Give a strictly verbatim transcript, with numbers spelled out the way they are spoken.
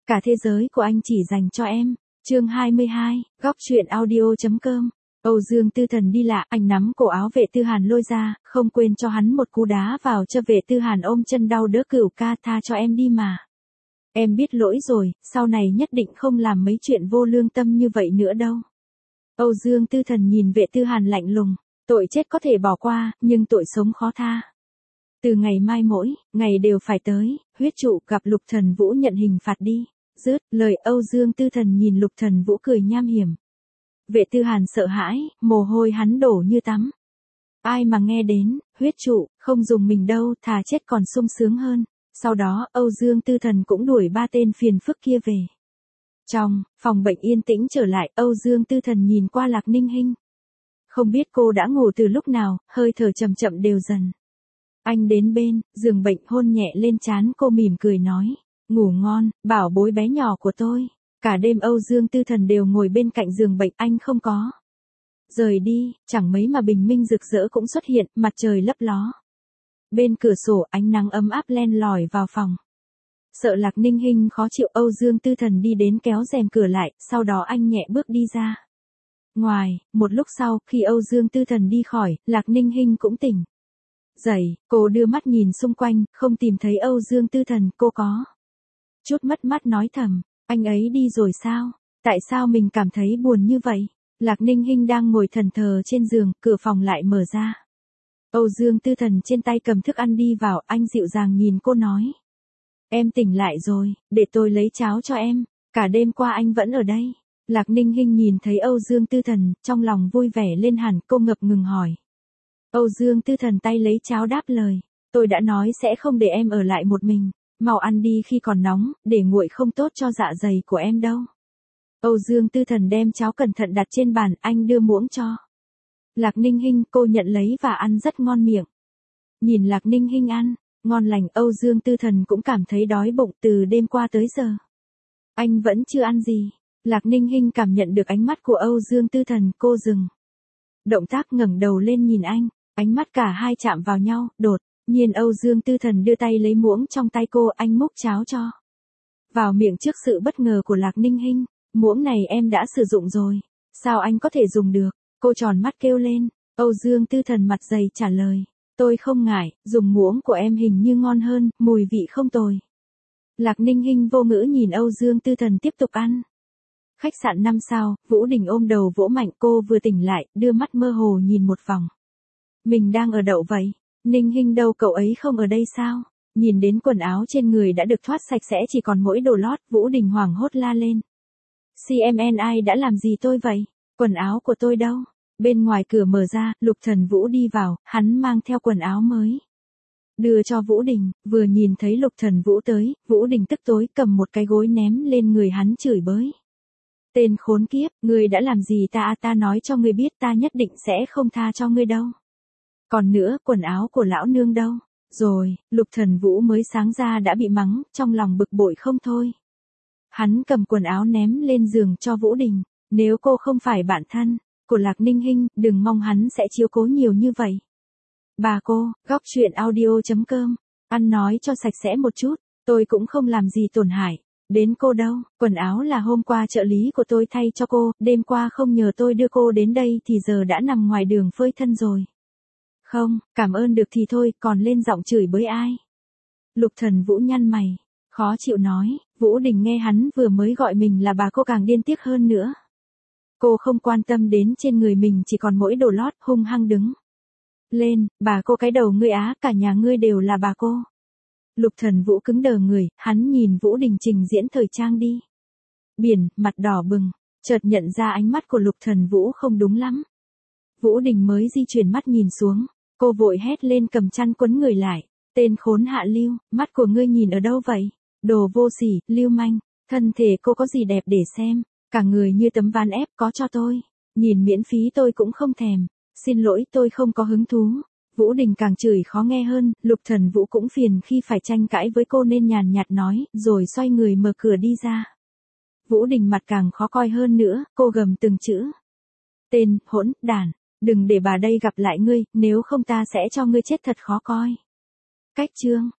Cả thế giới của anh chỉ dành cho em. Chương hai mươi hai, góc truyện audio.com. Âu Dương Tư Thần đi lạ, anh nắm cổ áo Vệ Tư Hàn lôi ra, không quên cho hắn một cú đá vào cho Vệ Tư Hàn ôm chân đau đớn. Cửu ca, tha cho em đi mà. Em biết lỗi rồi, sau này nhất định không làm mấy chuyện vô lương tâm như vậy nữa đâu. Âu Dương Tư Thần nhìn Vệ Tư Hàn lạnh lùng, tội chết có thể bỏ qua, nhưng tội sống khó tha. Từ ngày mai mỗi ngày đều phải tới, huyết trụ gặp Lục Thần Vũ nhận hình phạt đi. Dứt lời Âu Dương Tư Thần nhìn Lục Thần Vũ cười nham hiểm. Vệ Tư Hàn sợ hãi, mồ hôi hắn đổ như tắm. Ai mà nghe đến, huyết trụ, không dùng mình đâu, thà chết còn sung sướng hơn. Sau đó, Âu Dương Tư Thần cũng đuổi ba tên phiền phức kia về. Trong phòng bệnh yên tĩnh trở lại, Âu Dương Tư Thần nhìn qua Lạc Ninh Hinh. Không biết cô đã ngủ từ lúc nào, hơi thở chậm chậm đều dần. Anh đến bên giường bệnh hôn nhẹ lên trán cô, mỉm cười nói, ngủ ngon, bảo bối bé nhỏ của tôi. Cả đêm Âu Dương Tư Thần đều ngồi bên cạnh giường bệnh, anh không có rời đi, chẳng mấy mà bình minh rực rỡ cũng xuất hiện, mặt trời lấp ló. Bên cửa sổ ánh nắng ấm áp len lỏi vào phòng. Sợ Lạc Ninh Hinh khó chịu, Âu Dương Tư Thần đi đến kéo rèm cửa lại, sau đó anh nhẹ bước đi ra. Ngoài, một lúc sau, khi Âu Dương Tư Thần đi khỏi, Lạc Ninh Hinh cũng tỉnh dậy, cô đưa mắt nhìn xung quanh, không tìm thấy Âu Dương Tư Thần, cô có chút mất mát nói thầm, anh ấy đi rồi sao? Tại sao mình cảm thấy buồn như vậy? Lạc Ninh Hinh đang ngồi thẫn thờ trên giường, cửa phòng lại mở ra. Âu Dương Tư Thần trên tay cầm thức ăn đi vào, anh dịu dàng nhìn cô nói. Em tỉnh lại rồi, để tôi lấy cháo cho em, cả đêm qua anh vẫn ở đây. Lạc Ninh Hinh nhìn thấy Âu Dương Tư Thần, trong lòng vui vẻ lên hẳn, cô ngập ngừng hỏi. Âu Dương Tư Thần tay lấy cháo đáp lời, tôi đã nói sẽ không để em ở lại một mình, mau ăn đi khi còn nóng, để nguội không tốt cho dạ dày của em đâu. Âu Dương Tư Thần đem cháo cẩn thận đặt trên bàn, anh đưa muỗng cho Lạc Ninh Hinh, cô nhận lấy và ăn rất ngon miệng. Nhìn Lạc Ninh Hinh ăn ngon lành, Âu Dương Tư Thần cũng cảm thấy đói bụng, từ đêm qua tới giờ anh vẫn chưa ăn gì. Lạc Ninh Hinh cảm nhận được ánh mắt của Âu Dương Tư Thần, cô dừng động tác, ngẩng đầu lên nhìn anh, ánh mắt cả hai chạm vào nhau, đột nhiên Âu Dương Tư Thần đưa tay lấy muỗng trong tay cô, anh múc cháo cho vào miệng. Trước sự bất ngờ của Lạc Ninh Hinh, muỗng này em đã sử dụng rồi, sao anh có thể dùng được? Cô tròn mắt kêu lên. Âu Dương Tư Thần mặt dày trả lời, tôi không ngại, dùng muỗng của em hình như ngon hơn, mùi vị không tồi. Lạc Ninh Hinh vô ngữ nhìn Âu Dương Tư Thần tiếp tục ăn. Khách sạn năm sao, Vũ Đình ôm đầu vỗ mạnh, cô vừa tỉnh lại, đưa mắt mơ hồ nhìn một vòng. Mình đang ở đâu vậy? Ninh Hinh đâu, cậu ấy không ở đây sao? Nhìn đến quần áo trên người đã được thoát sạch sẽ, chỉ còn mỗi đồ lót, Vũ Đình hoảng hốt la lên. xê em en ai đã làm gì tôi vậy? Quần áo của tôi đâu? Bên ngoài cửa mở ra, Lục Thần Vũ đi vào, hắn mang theo quần áo mới. Đưa cho Vũ Đình, vừa nhìn thấy Lục Thần Vũ tới, Vũ Đình tức tối cầm một cái gối ném lên người hắn chửi bới. Tên khốn kiếp, ngươi đã làm gì ta? Ta nói cho ngươi biết, ta nhất định sẽ không tha cho ngươi đâu. Còn nữa, quần áo của lão nương đâu? Rồi, Lục Thần Vũ mới sáng ra đã bị mắng, trong lòng bực bội không thôi. Hắn cầm quần áo ném lên giường cho Vũ Đình. Nếu cô không phải bạn thân của Lạc Ninh Hinh, đừng mong hắn sẽ chiếu cố nhiều như vậy. Bà cô, góc truyện audio.com. Ăn nói cho sạch sẽ một chút, tôi cũng không làm gì tổn hại đến cô đâu. Quần áo là hôm qua trợ lý của tôi thay cho cô, đêm qua không nhờ tôi đưa cô đến đây thì giờ đã nằm ngoài đường phơi thân rồi. Không, cảm ơn được thì thôi, còn lên giọng chửi bới ai? Lục Thần Vũ nhăn mày, khó chịu nói. Vũ Đình nghe hắn vừa mới gọi mình là bà cô càng điên tiếc hơn nữa. Cô không quan tâm đến trên người mình chỉ còn mỗi đồ lót, hung hăng đứng lên, bà cô cái đầu ngươi á, cả nhà ngươi đều là bà cô. Lục Thần Vũ cứng đờ người, hắn nhìn Vũ Đình trình diễn thời trang đi biển, mặt đỏ bừng, chợt nhận ra ánh mắt của Lục Thần Vũ không đúng lắm. Vũ Đình mới di chuyển mắt nhìn xuống, cô vội hét lên, cầm chăn quấn người lại. Tên khốn hạ lưu, mắt của ngươi nhìn ở đâu vậy? Đồ vô sỉ, lưu manh, thân thể cô có gì đẹp để xem, cả người như tấm ván ép, có cho tôi nhìn miễn phí tôi cũng không thèm. Xin lỗi, tôi không có hứng thú. Vũ Đình càng chửi khó nghe hơn, Lục Thần Vũ cũng phiền khi phải tranh cãi với cô nên nhàn nhạt nói, rồi xoay người mở cửa đi ra. Vũ Đình mặt càng khó coi hơn nữa, cô gầm từng chữ. Tên hỗn đản, đừng để bà đây gặp lại ngươi, nếu không ta sẽ cho ngươi chết thật khó coi. Cách chương